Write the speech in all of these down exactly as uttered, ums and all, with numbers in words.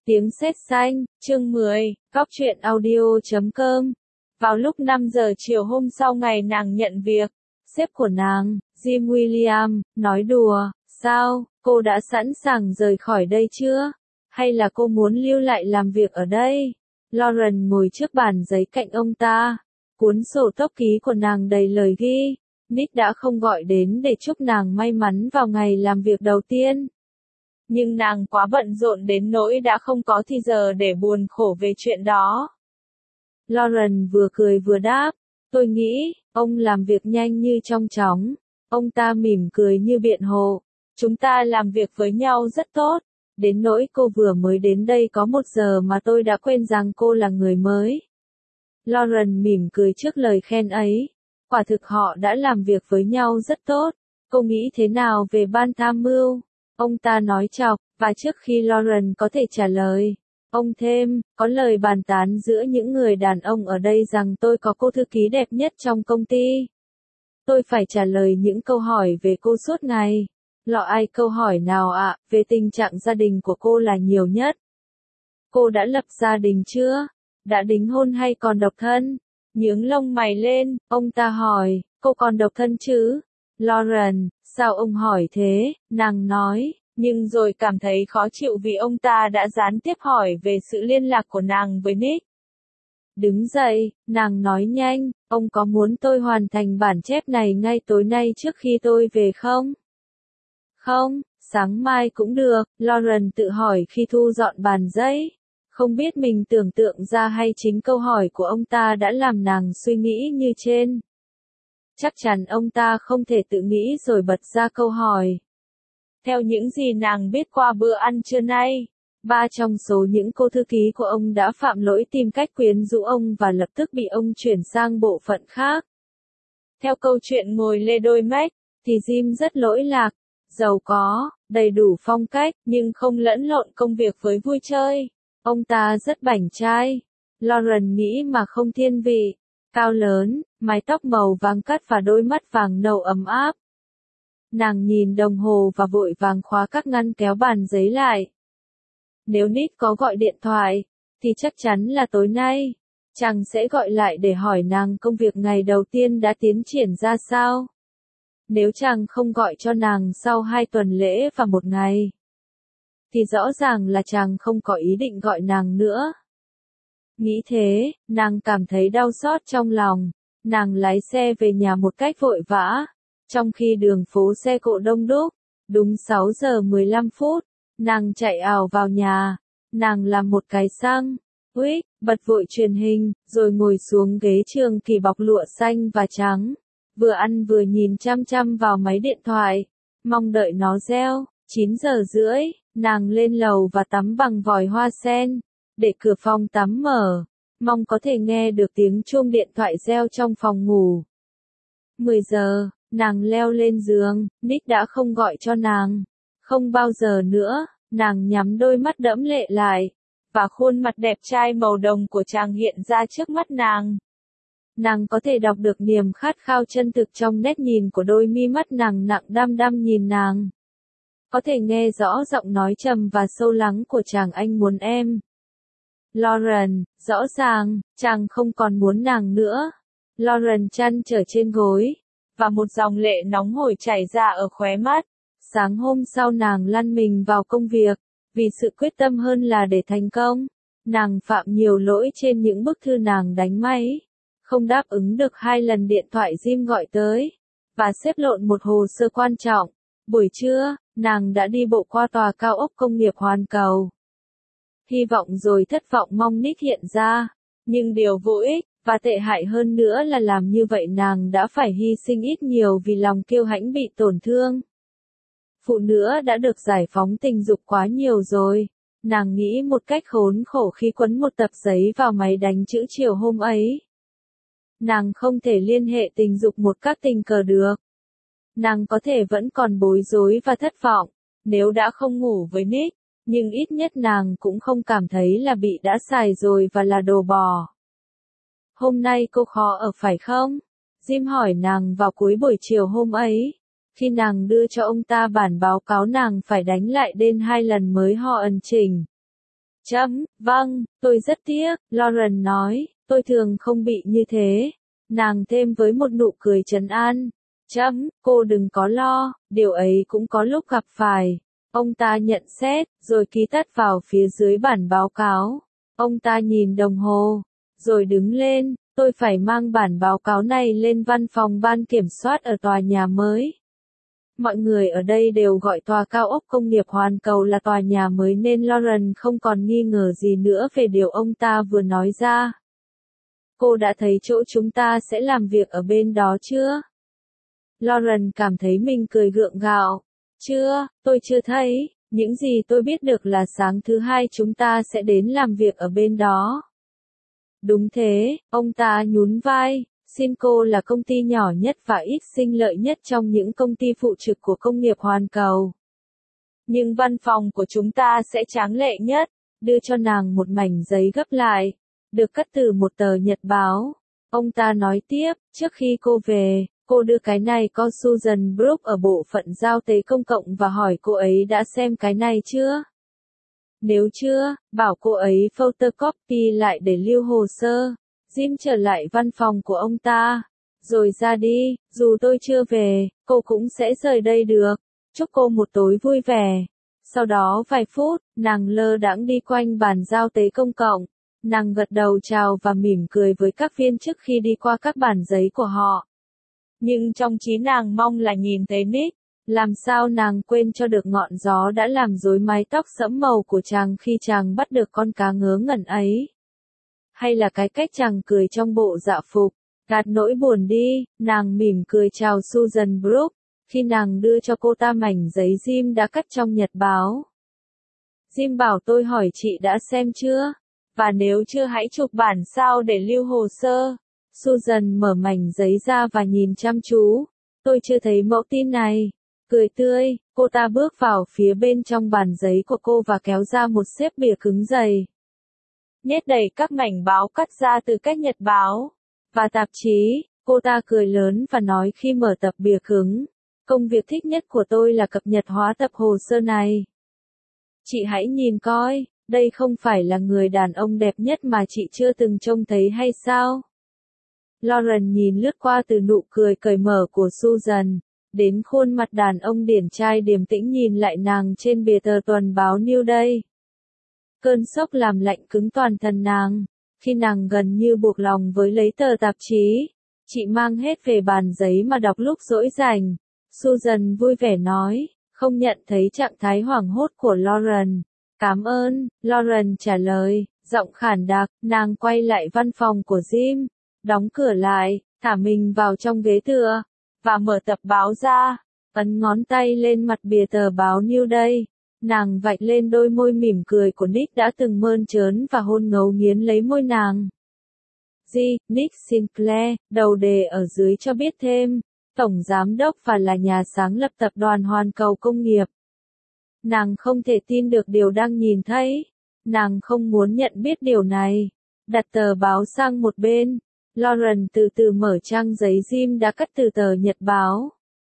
Tiếng sét xanh, chương mười, Góc truyện audio chấm com. Vào lúc năm giờ chiều hôm sau ngày nàng nhận việc, sếp của nàng, Jim William, nói đùa, sao, cô đã sẵn sàng rời khỏi đây chưa? Hay là cô muốn lưu lại làm việc ở đây? Lauren ngồi trước bàn giấy cạnh ông ta. Cuốn sổ tốc ký của nàng đầy lời ghi. Nick đã không gọi đến để chúc nàng may mắn vào ngày làm việc đầu tiên. Nhưng nàng quá bận rộn đến nỗi đã không có thì giờ để buồn khổ về chuyện đó. Lauren vừa cười vừa đáp, tôi nghĩ, ông làm việc nhanh như trong chóng. Ông ta mỉm cười như biện hộ, chúng ta làm việc với nhau rất tốt. Đến nỗi cô vừa mới đến đây có một giờ mà tôi đã quên rằng cô là người mới. Lauren mỉm cười trước lời khen ấy. Quả thực họ đã làm việc với nhau rất tốt. Cô nghĩ thế nào về ban tham mưu? Ông ta nói chọc, và trước khi Lauren có thể trả lời, ông thêm, có lời bàn tán giữa những người đàn ông ở đây rằng tôi có cô thư ký đẹp nhất trong công ty. Tôi phải trả lời những câu hỏi về cô suốt ngày. Lọ ai câu hỏi nào ạ, à, về tình trạng gia đình của cô là nhiều nhất. Cô đã lập gia đình chưa? Đã đính hôn hay còn độc thân? Nhướng lông mày lên, ông ta hỏi, cô còn độc thân chứ? Lauren, sao ông hỏi thế? Nàng nói, nhưng rồi cảm thấy khó chịu vì ông ta đã gián tiếp hỏi về sự liên lạc của nàng với Nick. Đứng dậy, nàng nói nhanh, ông có muốn tôi hoàn thành bản chép này ngay tối nay trước khi tôi về không? Không, sáng mai cũng được, Lauren tự hỏi khi thu dọn bàn giấy. Không biết mình tưởng tượng ra hay chính câu hỏi của ông ta đã làm nàng suy nghĩ như trên. Chắc chắn ông ta không thể tự nghĩ rồi bật ra câu hỏi. Theo những gì nàng biết qua bữa ăn trưa nay, ba trong số những cô thư ký của ông đã phạm lỗi tìm cách quyến rũ ông và lập tức bị ông chuyển sang bộ phận khác. Theo câu chuyện ngồi lê đôi mách, thì Jim rất lỗi lạc, giàu có, đầy đủ phong cách, nhưng không lẫn lộn công việc với vui chơi. Ông ta rất bảnh trai. Lauren nghĩ mà không thiên vị. Cao lớn, mái tóc màu vàng cắt và đôi mắt vàng nâu ấm áp. Nàng nhìn đồng hồ và vội vàng khóa các ngăn kéo bàn giấy lại. Nếu Nick có gọi điện thoại, thì chắc chắn là tối nay. Chàng sẽ gọi lại để hỏi nàng công việc ngày đầu tiên đã tiến triển ra sao. Nếu chàng không gọi cho nàng sau hai tuần lễ và một ngày, thì rõ ràng là chàng không có ý định gọi nàng nữa. Nghĩ thế, nàng cảm thấy đau xót trong lòng. Nàng lái xe về nhà một cách vội vã. Trong khi đường phố xe cộ đông đúc, đúng sáu giờ mười lăm phút, nàng chạy ào vào nhà. Nàng làm một cái xăng, uýt, bật vội truyền hình, rồi ngồi xuống ghế trường kỳ bọc lụa xanh và trắng. Vừa ăn vừa nhìn chăm chăm vào máy điện thoại, mong đợi nó reo. chín giờ rưỡi, nàng lên lầu và tắm bằng vòi hoa sen, để cửa phòng tắm mở, mong có thể nghe được tiếng chuông điện thoại reo trong phòng ngủ. mười giờ, nàng leo lên giường, Nick đã không gọi cho nàng. Không bao giờ nữa, nàng nhắm đôi mắt đẫm lệ lại, và khuôn mặt đẹp trai màu đồng của chàng hiện ra trước mắt nàng. Nàng có thể đọc được niềm khát khao chân thực trong nét nhìn của đôi mi mắt nàng nặng đăm đăm nhìn nàng. Có thể nghe rõ giọng nói trầm và sâu lắng của chàng anh muốn em. Lauren, rõ ràng, chàng không còn muốn nàng nữa. Lauren chăn trở trên gối, và một dòng lệ nóng hổi chảy ra ở khóe mắt. Sáng hôm sau nàng lăn mình vào công việc, vì sự quyết tâm hơn là để thành công. Nàng phạm nhiều lỗi trên những bức thư nàng đánh máy. Không đáp ứng được hai lần điện thoại Jim gọi tới, và xếp lộn một hồ sơ quan trọng. Buổi trưa, nàng đã đi bộ qua tòa cao ốc công nghiệp Hoàn Cầu. Hy vọng rồi thất vọng mong Nick hiện ra, nhưng điều vô ích, và tệ hại hơn nữa là làm như vậy nàng đã phải hy sinh ít nhiều vì lòng kiêu hãnh bị tổn thương. Phụ nữ đã được giải phóng tình dục quá nhiều rồi, nàng nghĩ một cách khốn khổ khi quấn một tập giấy vào máy đánh chữ chiều hôm ấy. Nàng không thể liên hệ tình dục một cách tình cờ được. Nàng có thể vẫn còn bối rối và thất vọng, nếu đã không ngủ với Nick, nhưng ít nhất nàng cũng không cảm thấy là bị đã xài rồi và là đồ bò. Hôm nay cô khó ở phải không? Jim hỏi nàng vào cuối buổi chiều hôm ấy, khi nàng đưa cho ông ta bản báo cáo nàng phải đánh lại đên hai lần mới ho ẩn chỉnh. Chấm, vâng, tôi rất tiếc, Lauren nói, tôi thường không bị như thế. Nàng thêm với một nụ cười trấn an. Chấm, cô đừng có lo, điều ấy cũng có lúc gặp phải. Ông ta nhận xét, rồi ký tắt vào phía dưới bản báo cáo. Ông ta nhìn đồng hồ, rồi đứng lên, tôi phải mang bản báo cáo này lên văn phòng ban kiểm soát ở tòa nhà mới. Mọi người ở đây đều gọi tòa cao ốc công nghiệp Hoàn Cầu là tòa nhà mới nên Lauren không còn nghi ngờ gì nữa về điều ông ta vừa nói ra. Cô đã thấy chỗ chúng ta sẽ làm việc ở bên đó chưa? Lauren cảm thấy mình cười gượng gạo. Chưa, tôi chưa thấy, những gì tôi biết được là sáng thứ hai chúng ta sẽ đến làm việc ở bên đó. Đúng thế, ông ta nhún vai. Cinco là công ty nhỏ nhất và ít sinh lợi nhất trong những công ty phụ trực của công nghiệp Hoàn Cầu. Nhưng văn phòng của chúng ta sẽ tráng lệ nhất, đưa cho nàng một mảnh giấy gấp lại, được cắt từ một tờ nhật báo. Ông ta nói tiếp, trước khi cô về, cô đưa cái này cho Susan Brooke ở bộ phận giao tế công cộng và hỏi cô ấy đã xem cái này chưa? Nếu chưa, bảo cô ấy photocopy lại để lưu hồ sơ. Jim trở lại văn phòng của ông ta, rồi ra đi, dù tôi chưa về, cô cũng sẽ rời đây được. Chúc cô một tối vui vẻ. Sau đó vài phút, nàng lơ đãng đi quanh bàn giao tế công cộng. Nàng gật đầu chào và mỉm cười với các viên chức khi đi qua các bản giấy của họ. Nhưng trong trí nàng mong là nhìn thấy Nick. Làm sao nàng quên cho được ngọn gió đã làm rối mái tóc sẫm màu của chàng khi chàng bắt được con cá ngớ ngẩn ấy. Hay là cái cách chàng cười trong bộ dạ phục, gạt nỗi buồn đi, nàng mỉm cười chào Susan Brooke, khi nàng đưa cho cô ta mảnh giấy Jim đã cắt trong nhật báo. Jim bảo tôi hỏi chị đã xem chưa? Và nếu chưa hãy chụp bản sao để lưu hồ sơ. Susan mở mảnh giấy ra và nhìn chăm chú. Tôi chưa thấy mẫu tin này. Cười tươi, cô ta bước vào phía bên trong bản giấy của cô và kéo ra một xếp bìa cứng dày. Nhét đầy các mảnh báo cắt ra từ các nhật báo và tạp chí. Cô ta cười lớn và nói khi mở tập bìa cứng. Công việc thích nhất của tôi là cập nhật hóa tập hồ sơ này. Chị hãy nhìn coi, đây không phải là người đàn ông đẹp nhất mà chị chưa từng trông thấy hay sao? Lauren nhìn lướt qua từ nụ cười cởi mở của Susan, đến khuôn mặt đàn ông điển trai điềm tĩnh nhìn lại nàng trên bìa tờ tuần báo New Day. Cơn sốc làm lạnh cứng toàn thân nàng, khi nàng gần như buộc lòng với lấy tờ tạp chí. Chị mang hết về bàn giấy mà đọc lúc rỗi rảnh. Susan vui vẻ nói, không nhận thấy trạng thái hoảng hốt của Lauren. Cảm ơn, Lauren trả lời, giọng khản đặc, nàng quay lại văn phòng của Jim, đóng cửa lại, thả mình vào trong ghế tựa, và mở tập báo ra, ấn ngón tay lên mặt bìa tờ báo New Day. Nàng vạch lên đôi môi mỉm cười của Nick đã từng mơn trớn và hôn ngấu nghiến lấy môi nàng. G. Nick Sinclair, đầu đề ở dưới cho biết thêm, Tổng Giám đốc và là nhà sáng lập tập đoàn Hoàn Cầu Công nghiệp. Nàng không thể tin được điều đang nhìn thấy. Nàng không muốn nhận biết điều này. Đặt tờ báo sang một bên. Lauren từ từ mở trang giấy Jim đã cắt từ tờ nhật báo.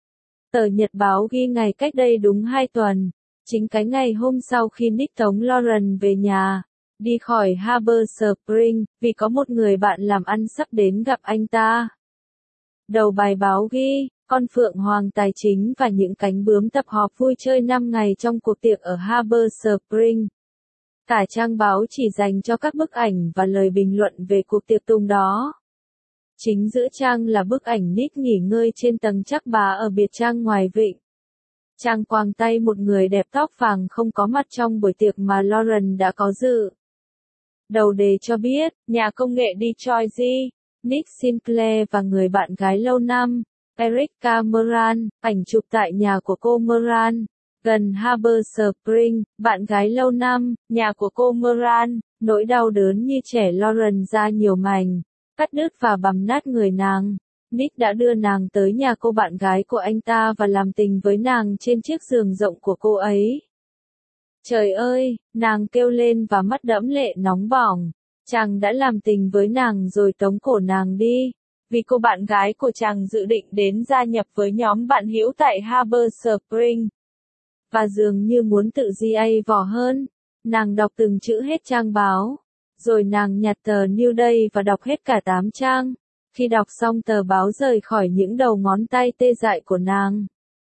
Tờ nhật báo ghi ngày cách đây đúng hai tuần. Chính cái ngày hôm sau khi Nick tống Lauren về nhà, đi khỏi Harbor Spring, vì có một người bạn làm ăn sắp đến gặp anh ta. Đầu bài báo ghi, con phượng hoàng tài chính và những cánh bướm tập họp vui chơi năm ngày trong cuộc tiệc ở Harbor Spring. Cả trang báo chỉ dành cho các bức ảnh và lời bình luận về cuộc tiệc tùng đó. Chính giữa trang là bức ảnh Nick nghỉ ngơi trên tầng chắc bá ở biệt trang ngoài vịnh. Trang quàng tay một người đẹp tóc vàng không có mặt trong buổi tiệc mà Lauren đã có dự. Đầu đề cho biết, nhà công nghệ Detroit G. Nick Sinclair và người bạn gái lâu năm, Erica Moran, ảnh chụp tại nhà của cô Moran, gần Harbor Spring, bạn gái lâu năm, nhà của cô Moran, nỗi đau đớn như trẻ Lauren ra nhiều mảnh, cắt đứt và bằm nát người nàng. Nick đã đưa nàng tới nhà cô bạn gái của anh ta và làm tình với nàng trên chiếc giường rộng của cô ấy. Trời ơi, nàng kêu lên và mắt đẫm lệ nóng bỏng. Chàng đã làm tình với nàng rồi tống cổ nàng đi, vì cô bạn gái của chàng dự định đến gia nhập với nhóm bạn hữu tại Harbor Spring. Và dường như muốn tự gi a vò hơn, Nàng đọc từng chữ hết trang báo. Rồi nàng nhặt tờ New Day và đọc hết cả tám trang. Khi đọc xong tờ báo rời khỏi những đầu ngón tay tê dại của nàng.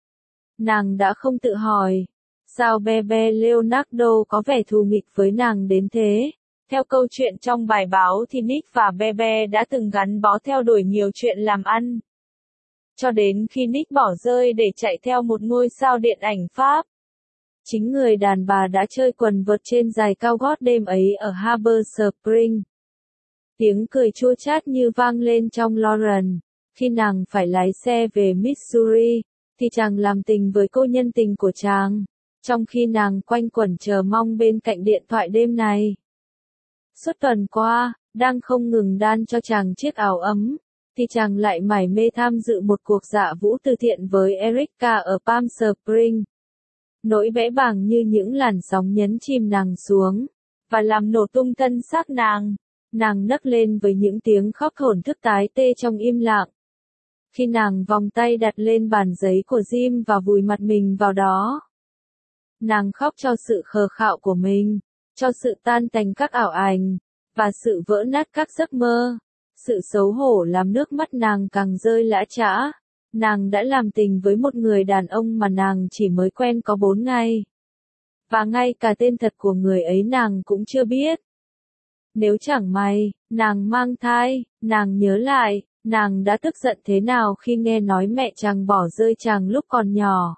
Nàng đã không tự hỏi. Sao Bebe Leonardo có vẻ thù nghịch với nàng đến thế? Theo câu chuyện trong bài báo thì Nick và Bebe đã từng gắn bó theo đuổi nhiều chuyện làm ăn. Cho đến khi Nick bỏ rơi để chạy theo một ngôi sao điện ảnh Pháp. Chính người đàn bà đã chơi quần vợt trên giày cao gót đêm ấy ở Harbor Spring. Tiếng cười chua chát như vang lên trong Lauren. Khi nàng phải lái xe về Missouri, thì chàng làm tình với cô nhân tình của chàng. Trong khi nàng quanh quẩn chờ mong bên cạnh điện thoại đêm này. Suốt tuần qua, đang không ngừng đan cho chàng chiếc áo ấm, thì chàng lại mải mê tham dự một cuộc dạ vũ từ thiện với Erica ở Palm Springs. Nỗi bẽ bàng như những làn sóng nhấn chìm nàng xuống, và làm nổ tung thân xác nàng. Nàng nấc lên với những tiếng khóc thổn thức tái tê trong im lặng. Khi nàng vòng tay đặt lên bàn giấy của Jim và vùi mặt mình vào đó. Nàng khóc cho sự khờ khạo của mình, cho sự tan tành các ảo ảnh, và sự vỡ nát các giấc mơ. Sự xấu hổ làm nước mắt nàng càng rơi lã chã. Nàng đã làm tình với một người đàn ông mà nàng chỉ mới quen có bốn ngày. Và ngay cả tên thật của người ấy nàng cũng chưa biết. Nếu chẳng may, nàng mang thai, nàng nhớ lại, nàng đã tức giận thế nào khi nghe nói mẹ chàng bỏ rơi chàng lúc còn nhỏ.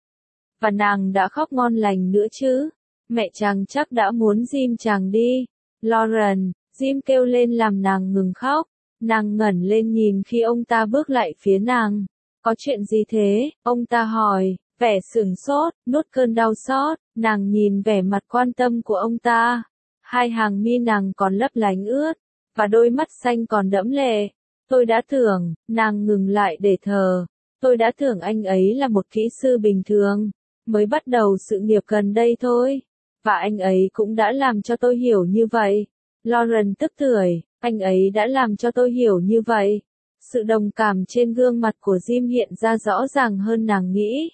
Và nàng đã khóc ngon lành nữa chứ. Mẹ chàng chắc đã muốn Jim chàng đi. Lauren, Jim kêu lên làm nàng ngừng khóc. Nàng ngẩng lên nhìn khi ông ta bước lại phía nàng. Có chuyện gì thế? Ông ta hỏi, vẻ sửng sốt, nuốt cơn đau xót. Nàng nhìn vẻ mặt quan tâm của ông ta. Hai hàng mi nàng còn lấp lánh ướt, và đôi mắt xanh còn đẫm lệ. Tôi đã tưởng, nàng ngừng lại để thở. Tôi đã tưởng anh ấy là một kỹ sư bình thường, mới bắt đầu sự nghiệp gần đây thôi. Và anh ấy cũng đã làm cho tôi hiểu như vậy. Lauren tức tưởi, anh ấy đã làm cho tôi hiểu như vậy. Sự đồng cảm trên gương mặt của Jim hiện ra rõ ràng hơn nàng nghĩ.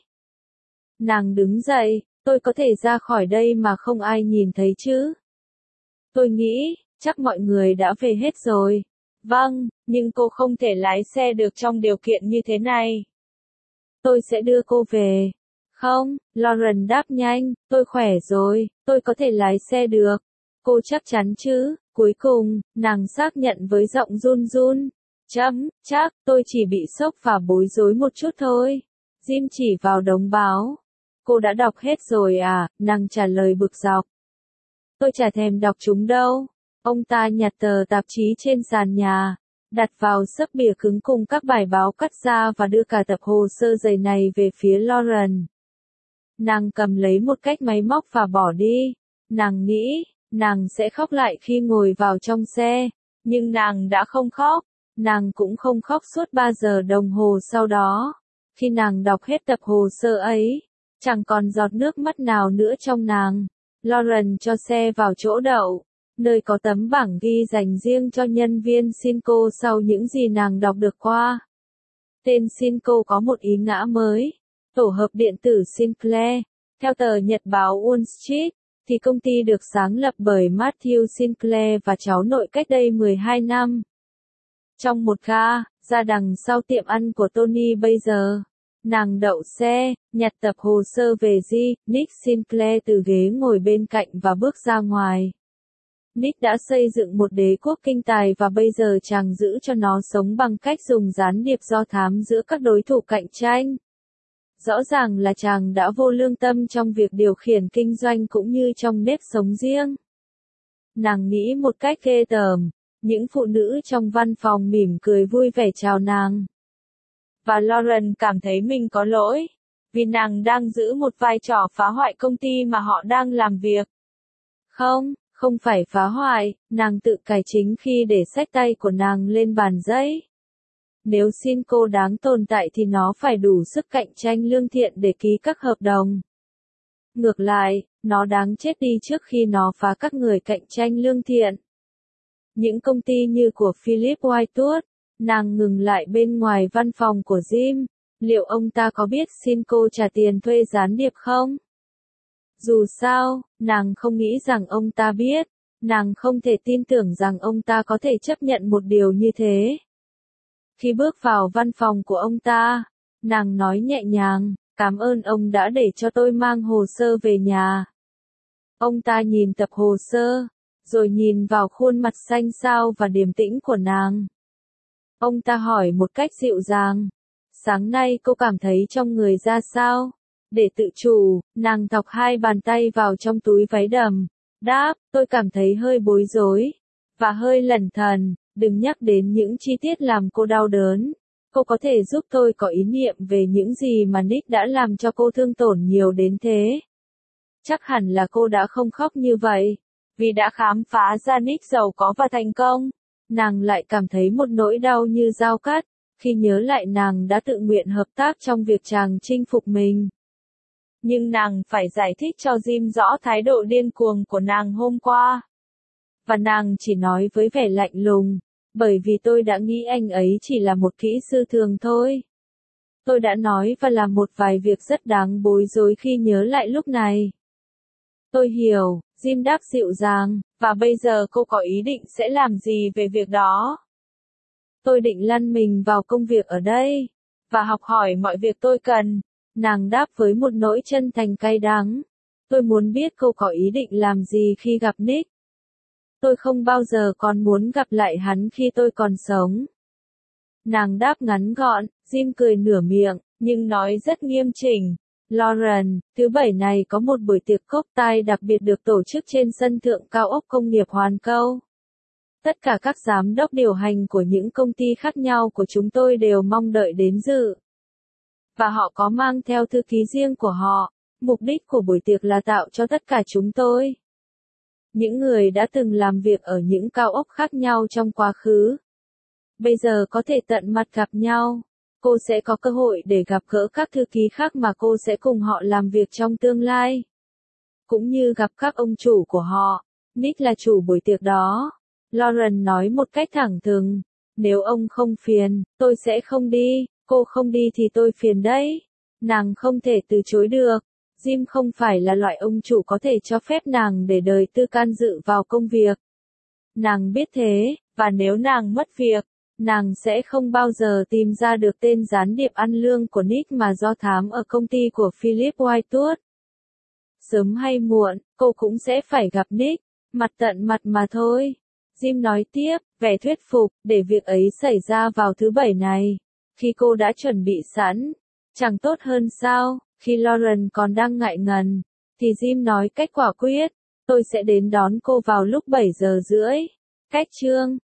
Nàng đứng dậy, tôi có thể ra khỏi đây mà không ai nhìn thấy chứ? Tôi nghĩ, chắc mọi người đã về hết rồi. Vâng, nhưng cô không thể lái xe được trong điều kiện như thế này. Tôi sẽ đưa cô về. Không, Lauren đáp nhanh, tôi khỏe rồi, tôi có thể lái xe được. Cô chắc chắn chứ? Cuối cùng, nàng xác nhận với giọng run run. Chấm, chắc, tôi chỉ bị sốc và bối rối một chút thôi. Jim chỉ vào đống báo. Cô đã đọc hết rồi à? Nàng trả lời bực dọc. Tôi chả thèm đọc chúng đâu. Ông ta nhặt tờ tạp chí trên sàn nhà, đặt vào xấp bìa cứng cùng các bài báo cắt ra và đưa cả tập hồ sơ dày này về phía Lauren. Nàng cầm lấy một cách máy móc và bỏ đi. Nàng nghĩ, nàng sẽ khóc lại khi ngồi vào trong xe, nhưng nàng đã không khóc. Nàng cũng không khóc suốt ba giờ đồng hồ sau đó. Khi nàng đọc hết tập hồ sơ ấy, chẳng còn giọt nước mắt nào nữa trong nàng. Lauren cho xe vào chỗ đậu, nơi có tấm bảng ghi dành riêng cho nhân viên Cinco sau những gì nàng đọc được qua. Tên Cinco có một ý ngã mới, tổ hợp điện tử Sinclair. Theo tờ nhật báo Wall Street, thì công ty được sáng lập bởi Matthew Sinclair và cháu nội cách đây mười hai năm. Trong một ga, ra đằng sau tiệm ăn của Tony bây giờ. Nàng đậu xe, nhặt tập hồ sơ về G, Nick Sinclair từ ghế ngồi bên cạnh và bước ra ngoài. Nick đã xây dựng một đế quốc kinh tài và bây giờ chàng giữ cho nó sống bằng cách dùng gián điệp do thám giữa các đối thủ cạnh tranh. Rõ ràng là chàng đã vô lương tâm trong việc điều khiển kinh doanh cũng như trong nếp sống riêng. Nàng nghĩ một cách ghê tởm, những phụ nữ trong văn phòng mỉm cười vui vẻ chào nàng. Và Lauren cảm thấy mình có lỗi, vì nàng đang giữ một vai trò phá hoại công ty mà họ đang làm việc. Không, không phải phá hoại, nàng tự cải chính khi để xách tay của nàng lên bàn giấy. Nếu Cinco đáng tồn tại thì nó phải đủ sức cạnh tranh lương thiện để ký các hợp đồng. Ngược lại, nó đáng chết đi trước khi nó phá các người cạnh tranh lương thiện. Những công ty như của Philip Whitewood. Nàng ngừng lại bên ngoài văn phòng của Jim. Liệu ông ta có biết Cinco trả tiền thuê gián điệp không? Dù sao, nàng không nghĩ rằng ông ta biết, nàng không thể tin tưởng rằng ông ta có thể chấp nhận một điều như thế. Khi bước vào văn phòng của ông ta, nàng nói nhẹ nhàng, cảm ơn ông đã để cho tôi mang hồ sơ về nhà. Ông ta nhìn tập hồ sơ, rồi nhìn vào khuôn mặt xanh xao và điềm tĩnh của nàng. Ông ta hỏi một cách dịu dàng, sáng nay cô cảm thấy trong người ra sao? Để tự chủ, nàng thọc hai bàn tay vào trong túi váy đầm, đáp, tôi cảm thấy hơi bối rối, và hơi lẩn thần, đừng nhắc đến những chi tiết làm cô đau đớn. Cô có thể giúp tôi có ý niệm về những gì mà Nick đã làm cho cô thương tổn nhiều đến thế. Chắc hẳn là cô đã không khóc như vậy, vì đã khám phá ra Nick giàu có và thành công. Nàng lại cảm thấy một nỗi đau như dao cắt, khi nhớ lại nàng đã tự nguyện hợp tác trong việc chàng chinh phục mình. Nhưng nàng phải giải thích cho Jim rõ thái độ điên cuồng của nàng hôm qua. Và nàng chỉ nói với vẻ lạnh lùng, bởi vì tôi đã nghĩ anh ấy chỉ là một kỹ sư thường thôi. Tôi đã nói và làm một vài việc rất đáng bối rối khi nhớ lại lúc này. Tôi hiểu, Jim đáp dịu dàng, và bây giờ cô có ý định sẽ làm gì về việc đó? Tôi định lăn mình vào công việc ở đây, và học hỏi mọi việc tôi cần. Nàng đáp với một nỗi chân thành cay đắng. Tôi muốn biết cô có ý định làm gì khi gặp Nick. Tôi không bao giờ còn muốn gặp lại hắn khi tôi còn sống. Nàng đáp ngắn gọn, Jim cười nửa miệng, nhưng nói rất nghiêm chỉnh. Lauren, thứ bảy này có một buổi tiệc cocktail đặc biệt được tổ chức trên sân thượng cao ốc công nghiệp Hoàn Câu. Tất cả các giám đốc điều hành của những công ty khác nhau của chúng tôi đều mong đợi đến dự. Và họ có mang theo thư ký riêng của họ. Mục đích của buổi tiệc là tạo cho tất cả chúng tôi, những người đã từng làm việc ở những cao ốc khác nhau trong quá khứ, bây giờ có thể tận mặt gặp nhau. Cô sẽ có cơ hội để gặp gỡ các thư ký khác mà cô sẽ cùng họ làm việc trong tương lai. Cũng như gặp các ông chủ của họ. Nick là chủ buổi tiệc đó. Lauren nói một cách thẳng thừng. Nếu ông không phiền, tôi sẽ không đi. Cô không đi thì tôi phiền đấy. Nàng không thể từ chối được. Jim không phải là loại ông chủ có thể cho phép nàng để đời tư can dự vào công việc. Nàng biết thế, và nếu nàng mất việc, nàng sẽ không bao giờ tìm ra được tên gián điệp ăn lương của Nick mà do thám ở công ty của Philip Whitewood. Sớm hay muộn, cô cũng sẽ phải gặp Nick, mặt tận mặt mà thôi. Jim nói tiếp, vẻ thuyết phục, để việc ấy xảy ra vào thứ bảy này. Khi cô đã chuẩn bị sẵn, chẳng tốt hơn sao? Khi Lauren còn đang ngại ngần, thì Jim nói cách quả quyết, tôi sẽ đến đón cô vào lúc bảy giờ rưỡi. Cách chương